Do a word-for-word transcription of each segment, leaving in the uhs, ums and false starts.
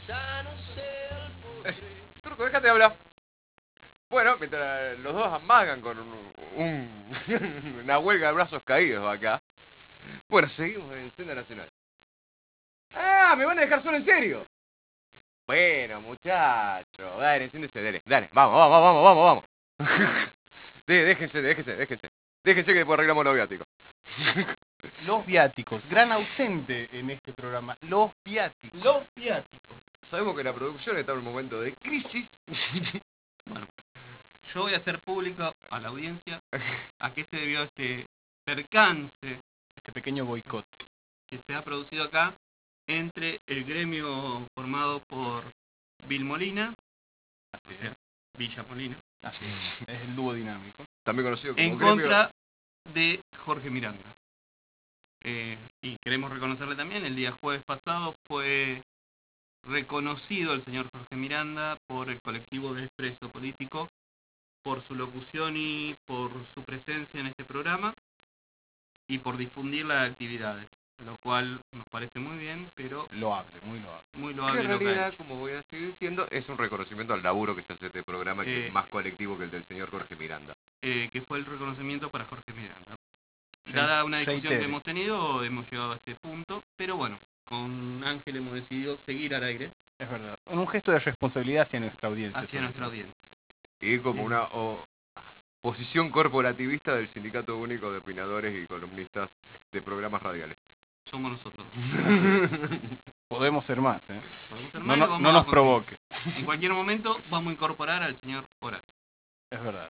Eh, Turco, déjate hablar. Bueno, mientras los dos amagan con un, un- una huelga de brazos caídos acá. Bueno, seguimos en Senda Nacional. ¡Ah! ¿Me van a dejar solo en serio? Bueno, muchacho. Dale, enciéndese, dale. Dale, vamos, vamos, vamos, vamos, vamos. De- déjense, déjense, déjense. Déjense que después arreglamos los viáticos. Los viáticos, gran ausente en este programa, los viáticos. Los viáticos. Sabemos que la producción está en un momento de crisis. Bueno, yo voy a hacer público a la audiencia a qué se debió este percance Este pequeño boicot. que se ha producido acá entre el gremio formado por Bill Molina, Así o sea, Villa Molina, Así es, es el dúo dinámico. También conocido como en gremio. contra de Jorge Miranda. Eh, y queremos reconocerle también, el día jueves pasado fue reconocido el señor Jorge Miranda por el colectivo de Expreso Político, por su locución y por su presencia en este programa y por difundir las actividades, lo cual nos parece muy bien, pero Loable, muy loable. muy Que loable en lo que ha realidad, hecho. como voy a seguir diciendo, es un reconocimiento al laburo que se hace este programa, que Eh. es más colectivo que el del señor Jorge Miranda. Eh, que fue el reconocimiento para Jorge Miranda. Dada una discusión Reitere. que hemos tenido, hemos llegado a este punto, pero bueno, con Ángel hemos decidido seguir al aire Es verdad. En un gesto de responsabilidad hacia nuestra audiencia. hacia sobre nuestra todo. audiencia. Y como Sí. una o- posición corporativista del Sindicato Único de Opinadores y Columnistas de Programas Radiales. Somos nosotros. Podemos ser más, ¿eh? Podemos ser No, más y no, vamos no a nos conseguir. provoque. En cualquier momento vamos a incorporar al señor Horacio. Es verdad.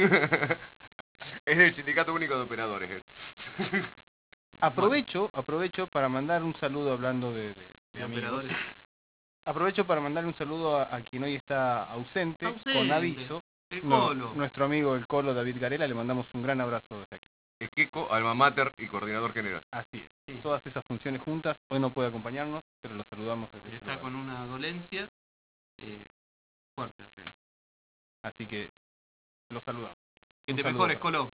Es del Sindicato Único de Operadores. él. Aprovecho, aprovecho para mandar un saludo hablando de, de- de De amigos. operadores. Aprovecho para mandar un saludo a, a quien hoy está ausente, Ausente. con aviso. El No, Colo. nuestro amigo el Colo David Garela, le mandamos un gran abrazo desde aquí. Equeco, alma mater y coordinador general. Así es. Sí. Todas esas funciones juntas. Hoy no puede acompañarnos, pero lo saludamos desde este Está lugar. con una dolencia eh, fuerte. Así que lo saludamos. Que Un te saludo mejores, para- Colo.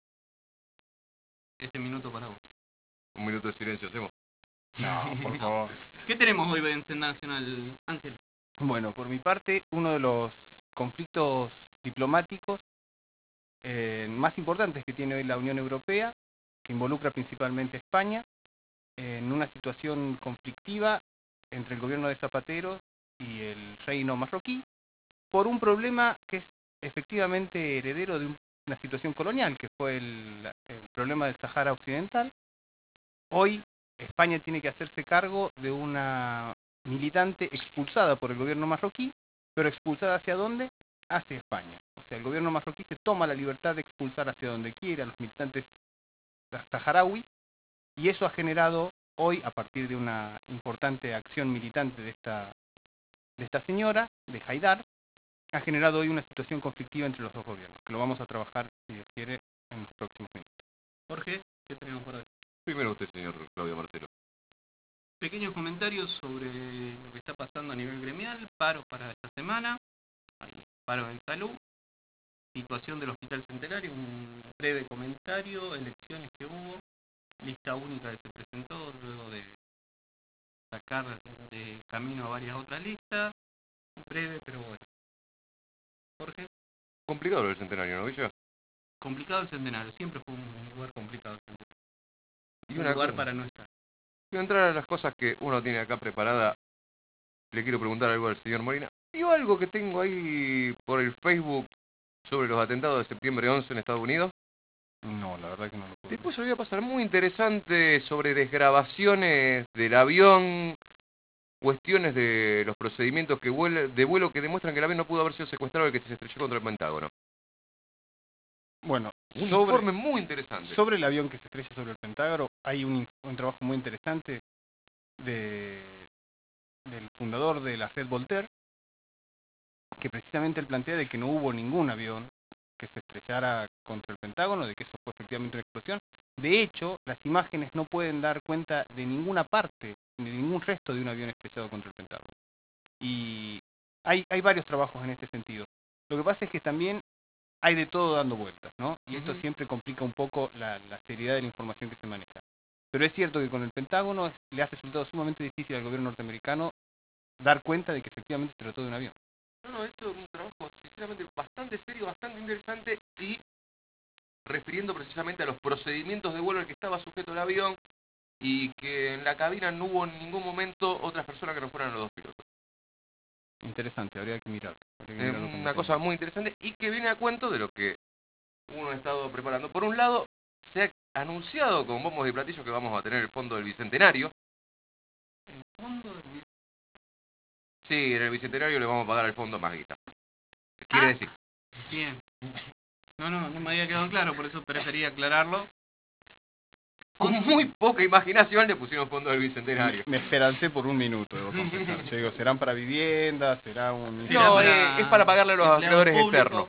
Este minuto para vos. Un minuto de silencio hacemos. No, por favor. ¿Qué tenemos hoy en Senda Nacional, Ángel? Bueno, por mi parte, uno de los conflictos diplomáticos eh, más importantes que tiene hoy la Unión Europea, que involucra principalmente a España, en una situación conflictiva entre el gobierno de Zapatero y el reino marroquí, por un problema que es efectivamente heredero de un- una situación colonial, que fue el, el problema del Sahara Occidental. Hoy España tiene que hacerse cargo de una militante expulsada por el gobierno marroquí, pero expulsada ¿hacia dónde? Hacia España. O sea, el gobierno marroquí se toma la libertad de expulsar hacia donde quiera a los militantes saharauis, y eso ha generado hoy, a partir de una importante acción militante de esta, de esta señora, de Haidar, ha generado hoy una situación conflictiva entre los dos gobiernos, que lo vamos a trabajar, si Dios quiere, en los próximos minutos. Jorge, ¿qué tenemos por hoy? Primero usted, señor Claudio Marcelo. Pequeños comentarios sobre lo que está pasando a nivel gremial, paro para esta semana, hay paro en salud, situación del Hospital Centenario, un breve comentario, elecciones que hubo, lista única que se presentó luego de sacar de camino a varias otras listas, breve pero bueno. Jorge, Complicado el centenario, ¿no, Villa? complicado el Centenario, siempre fue un lugar complicado el Centenario, Y un una lugar cosa- para no estar. Quiero entrar a las cosas que uno tiene acá preparada. Le quiero preguntar algo al señor Molina. ¿Vio algo que tengo ahí por el Facebook sobre los atentados de septiembre once en Estados Unidos? No, la verdad que no lo puedo. Después se lo voy a pasar muy interesante sobre desgrabaciones del avión, cuestiones de los procedimientos que vuel- de vuelo que demuestran que el avión no pudo haber sido secuestrado y que se estrelló contra el Pentágono. Bueno, Un sobre, informe muy interesante. sobre el avión que se estrella sobre el Pentágono, hay un, inf- un trabajo muy interesante de, del fundador de la red Voltaire, que precisamente él plantea de que no hubo ningún avión que se estrellara contra el Pentágono, de que eso fue efectivamente una explosión. De hecho, las imágenes no pueden dar cuenta de ninguna parte, de ningún resto de un avión estrellado contra el Pentágono. Y hay, hay varios trabajos en este sentido. Lo que pasa es que también hay de todo dando vueltas, ¿no? Y esto Ujú. siempre complica un poco la, la seriedad de la información que se maneja. Pero es cierto que con el Pentágono es- le ha resultado sumamente difícil al gobierno norteamericano dar cuenta de que efectivamente se trató de un avión. No, no, esto es un trabajo sinceramente bastante serio, bastante interesante y refiriendo precisamente a los procedimientos de vuelo al que estaba sujeto el avión y que en la cabina no hubo en ningún momento otras personas que no fueran los dos pilotos. Interesante, habría que mirar. Habría que Es mirarlo con una cosa detenimiento. muy interesante y que viene a cuento de lo que uno ha estado preparando. Por un lado, se ha anunciado con bombos y platillos que vamos a tener el fondo del Bicentenario. El fondo del... Sí, en el Bicentenario le vamos a pagar al fondo más guita. Quiere Ah. decir. Bien. No, no, no me había quedado claro, por eso prefería aclararlo. Con muy poca imaginación le pusieron fondo del Bicentenario. Me esperancé por un minuto, debo confesar. Yo digo, ¿serán para viviendas? ¿Será un...? Será No, para eh, es para pagarle a los empleados acreedores públicos. externos.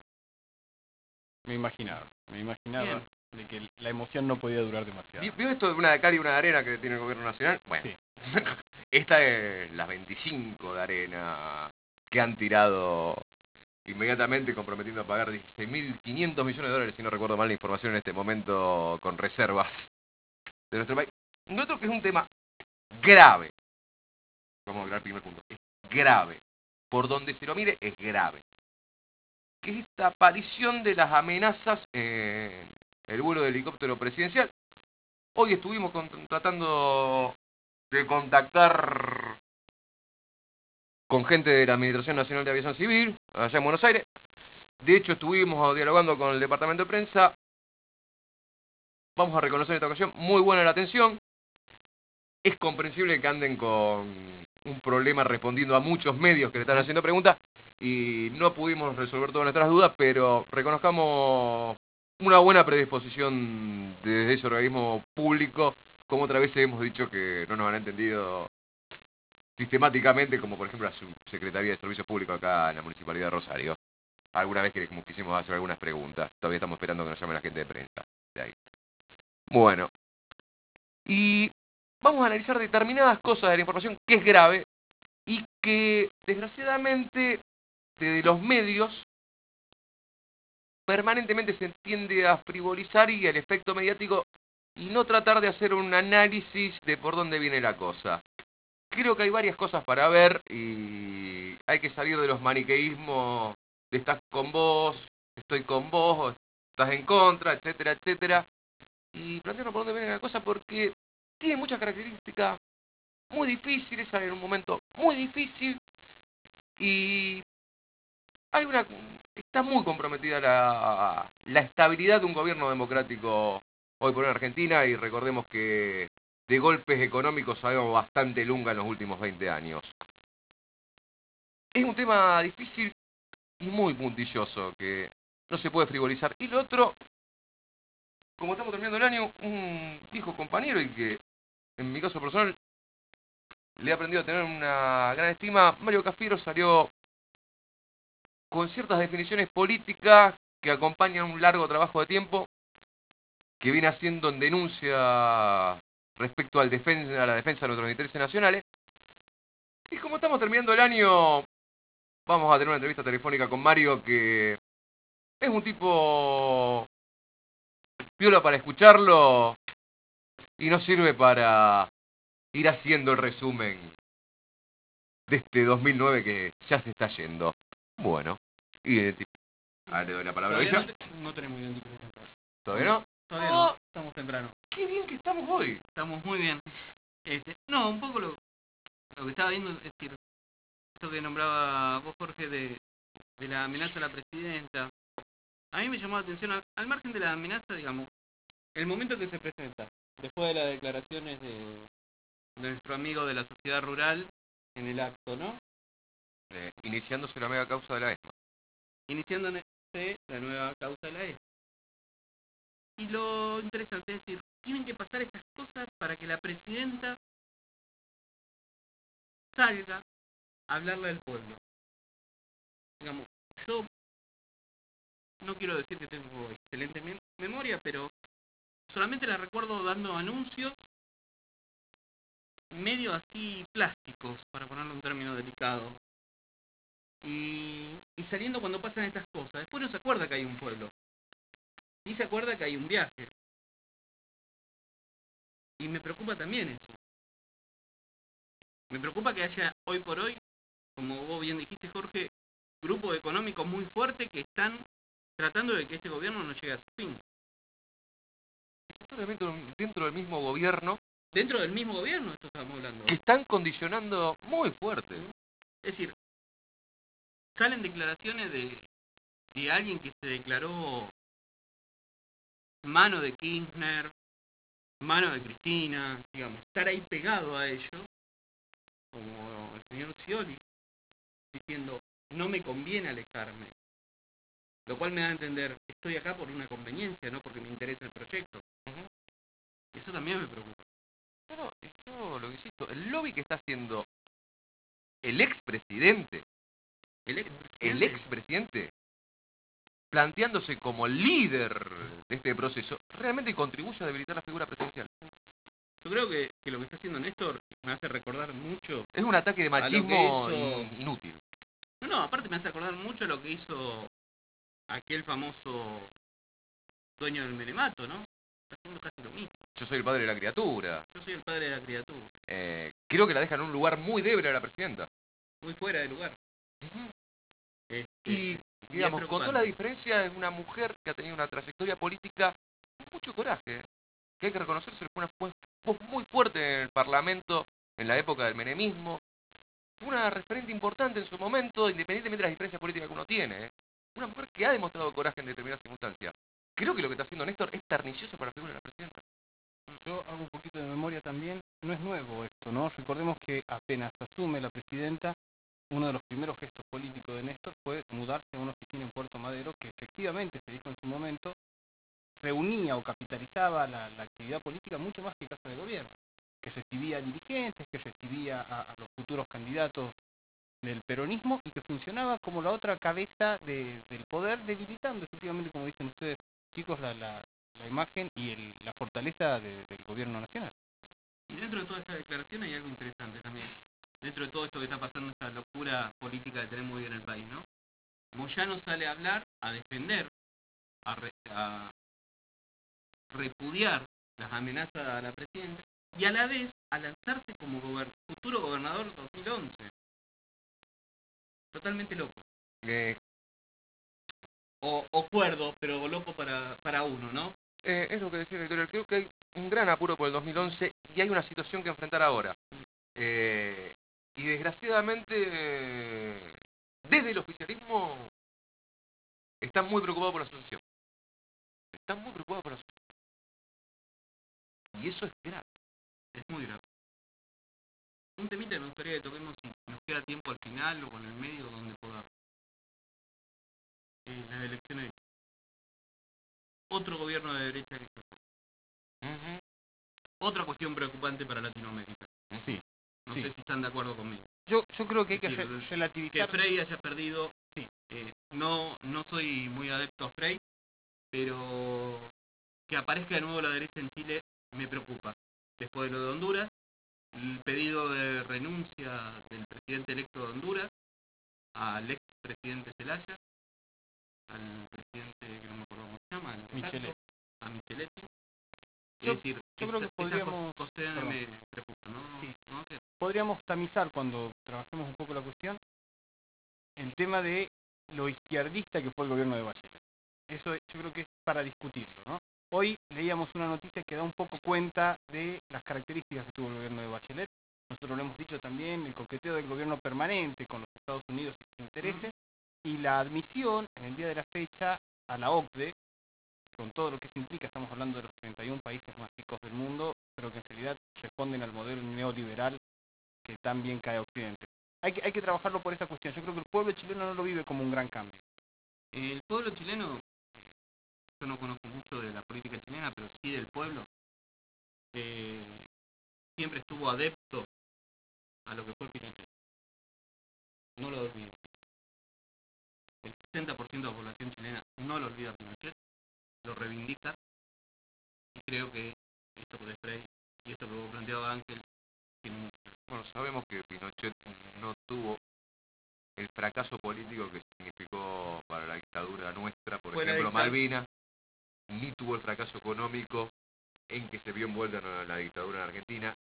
Me imaginaba, me imaginaba Bien. de que la emoción no podía durar demasiado. ¿Vio esto de una de cal y una de arena que tiene el gobierno nacional? Bueno, Sí. esta es las veinticinco de arena que han tirado inmediatamente comprometiendo a pagar dieciséis mil quinientos millones de dólares, si no recuerdo mal la información en este momento, con reservas de nuestro país. Y otro que es un tema grave. Vamos a hablar el primer punto. Es grave. Por donde se lo mire, es grave. Que es esta aparición de las amenazas en el vuelo de helicóptero presidencial. Hoy estuvimos con, tratando de contactar con gente de la Administración Nacional de Aviación Civil, allá en Buenos Aires. De hecho, estuvimos dialogando con el departamento de prensa. Vamos a reconocer en esta ocasión, muy buena la atención. Es comprensible que anden con un problema respondiendo a muchos medios que le están haciendo preguntas y no pudimos resolver todas nuestras dudas, pero reconozcamos una buena predisposición desde ese organismo público, como otra vez hemos dicho que no nos han entendido sistemáticamente, como por ejemplo la Subsecretaría de Servicios Públicos acá en la Municipalidad de Rosario. Alguna vez que quisimos hacer algunas preguntas, todavía estamos esperando que nos llame la gente de prensa de ahí. Bueno, y vamos a analizar determinadas cosas de la información que es grave y que desgraciadamente desde los medios permanentemente se tiende a frivolizar y el efecto mediático y no tratar de hacer un análisis de por dónde viene la cosa. Creo que hay varias cosas para ver y hay que salir de los maniqueísmos de estás con vos, estoy con vos, o estás en contra, etcétera, etcétera. Y plantearnos por dónde viene la cosa porque tiene muchas características muy difíciles, sale en un momento muy difícil y hay una está muy comprometida la, la estabilidad de un gobierno democrático hoy por hoy en Argentina y recordemos que de golpes económicos sabemos bastante lunga en los últimos veinte años. Es un tema difícil y muy puntilloso que no se puede frivolizar. Y lo otro, como estamos terminando el año, un viejo compañero y que en mi caso personal le he aprendido a tener una gran estima, Mario Cafiero salió con ciertas definiciones políticas que acompañan un largo trabajo de tiempo que viene haciendo en denuncia respecto al defensa, a la defensa de nuestros intereses nacionales. Y como estamos terminando el año, vamos a tener una entrevista telefónica con Mario que es un tipo piola para escucharlo y nos sirve para ir haciendo el resumen de este dos mil nueve que ya se está yendo. Bueno, identifica. Ahora le doy la palabra a Todavía ella. no, te- no tenemos identificación. ¿Todavía no? Todavía Oh, no, estamos temprano. qué bien que estamos hoy. Estamos muy bien. Este, no, un poco lo, lo que estaba viendo, es decir, esto que nombraba vos, Jorge, de, de la amenaza a la presidenta. A mí me llamó la atención, al, al margen de la amenaza, digamos, el momento que se presenta, después de las declaraciones de, de nuestro amigo de la sociedad rural en el acto, ¿no? Eh, iniciándose la mega causa de la ESMA. Iniciándose la nueva causa de la E S. Y lo interesante es decir, tienen que pasar estas cosas para que la presidenta salga a hablarle al pueblo. Digamos, yo no quiero decir que tengo excelente mem- memoria, pero solamente la recuerdo dando anuncios medio así plásticos, para ponerlo en un término delicado. Y, y saliendo cuando pasan estas cosas. Después no se acuerda que hay un pueblo. Ni se acuerda que hay un viaje. Y me preocupa también eso. Me preocupa que haya hoy por hoy como vos bien dijiste, Jorge, grupos económicos muy fuertes que están tratando de que este gobierno no llegue a su fin. Dentro, dentro del mismo gobierno. Dentro del mismo gobierno, esto estamos hablando. Que están condicionando muy fuerte. Es decir, salen declaraciones de, de alguien que se declaró mano de Kirchner, mano de Cristina, digamos, estar ahí pegado a ellos, como el señor Scioli, diciendo, no me conviene alejarme. Lo cual me da a entender, estoy acá por una conveniencia, no porque me interesa el proyecto. Uh-huh. Y eso también me preocupa. No, no, yo lo que insisto, el lobby que está haciendo el expresidente, el expresidente, el expresidente, planteándose como líder de este proceso, realmente contribuye a debilitar la figura presidencial. Yo creo que, que lo que está haciendo Néstor me hace recordar mucho... Es un ataque de machismo hizo... inútil. No, no, aparte me hace acordar mucho lo que hizo aquel famoso dueño del Menemato, ¿no? Está haciendo casi lo mismo. Yo soy el padre de la criatura. Yo soy el padre de la criatura. Eh, creo que la deja en un lugar muy débil a la presidenta. Muy fuera de lugar. Uh-huh. Este, y, digamos, con toda la diferencia, es una mujer que ha tenido una trayectoria política con mucho coraje, que hay que reconocerse, fue una voz muy fuerte en el Parlamento en la época del menemismo, fue una referente importante en su momento, independientemente de las diferencias políticas que uno tiene, ¿eh? Una mujer que ha demostrado coraje en determinadas circunstancias. Creo que lo que está haciendo Néstor es pernicioso para la figura de la presidenta. Yo hago un poquito de memoria también, no es nuevo esto, ¿no? Recordemos que apenas asume la presidenta, uno de los primeros gestos políticos de Néstor fue mudarse a una oficina en Puerto Madero, que efectivamente, se dijo en su momento, reunía o capitalizaba la, la actividad política mucho más que casa de gobierno, que recibía dirigentes, que recibía a, a los futuros candidatos del peronismo y que funcionaba como la otra cabeza de, del poder, debilitando efectivamente, como dicen ustedes, chicos, la, la, la imagen y el, la fortaleza de, del gobierno nacional. Y dentro de toda esta declaración hay algo interesante también. Dentro de todo esto que está pasando, esta locura política que tenemos hoy en el país, ¿no? Moyano sale a hablar, a defender, a, re, a repudiar las amenazas a la presidenta y a la vez a lanzarse como gober, futuro gobernador dos mil once. Totalmente loco. Eh, o, o cuerdo, pero loco para, para uno, ¿no? Eh, es lo que decía Victoria, creo que hay un gran apuro por el dos mil once y hay una situación que enfrentar ahora. Eh, y desgraciadamente, desde el oficialismo, están muy preocupados por la sucesión. Están muy preocupados por la sucesión. Y eso es grave. Es muy grave. Un temita que me gustaría que toquemos si nos queda tiempo al final o con el medio donde podamos. Eh, las elecciones. Otro gobierno de derecha que se uh-huh. Otra cuestión preocupante para Latinoamérica. Sí. No sí. sé si están de acuerdo conmigo. Yo, yo creo que hay que decir, relativizar. Que Frei haya perdido. Sí. Eh, no, no soy muy adepto a Frei, pero que aparezca de nuevo la derecha en Chile me preocupa. Después de lo de Honduras, el pedido de renuncia del presidente electo de Honduras al ex presidente Zelaya, al presidente que no me acuerdo cómo se llama, Micheletti. A Micheletti. Yo, es decir, yo creo que podríamos, cosas me preocupan, ¿no? Sí. ¿no? Podríamos tamizar cuando trabajemos un poco la cuestión el tema de lo izquierdista que fue el gobierno de Bachelet. Eso yo creo que es para discutirlo, ¿no? Hoy leíamos una noticia que da un poco cuenta de las características que tuvo el gobierno de Bachelet. Nosotros lo hemos dicho también, el coqueteo del gobierno permanente con los Estados Unidos y sus intereses, y la admisión en el día de la fecha a la O C D E, con todo lo que eso implica. Estamos hablando de los treinta y un países más ricos del mundo, pero que en realidad responden al modelo neoliberal que tan bien cae a Occidente. Hay que, hay que trabajarlo por esa cuestión. Yo creo que el pueblo chileno no lo vive como un gran cambio. El pueblo chileno, yo no conozco mucho de la política chilena, pero sí del pueblo, eh, siempre estuvo adepto a lo que fue Pinochet. No lo olvido. El sesenta por ciento de la población chilena no lo olvida Pinochet, lo reivindica, y creo que esto de Frei y esto que vos planteaba Ángel tiene mucho. Bueno, sabemos que Pinochet no tuvo el fracaso político que significó para la dictadura nuestra, por Fue ejemplo, dictadura... Malvinas, ni tuvo el fracaso económico en que se vio envuelta en la dictadura en Argentina,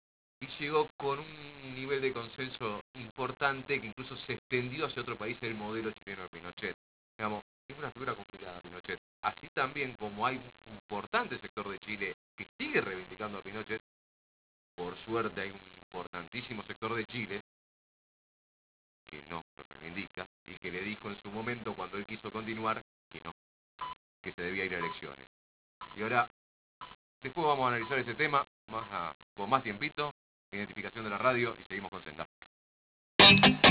y llegó con un nivel de consenso importante que incluso se extendió hacia otro país el modelo chileno de Pinochet. Digamos, es una figura complicada Pinochet. Así también como hay un importante sector de Chile que sigue reivindicando a Pinochet, por suerte hay un importantísimo sector de Chile que no lo reivindica y que le dijo en su momento cuando él quiso continuar que no, que se debía ir a elecciones. Y ahora, después vamos a analizar ese tema más a, con más tiempito, identificación de la radio y seguimos con Senda.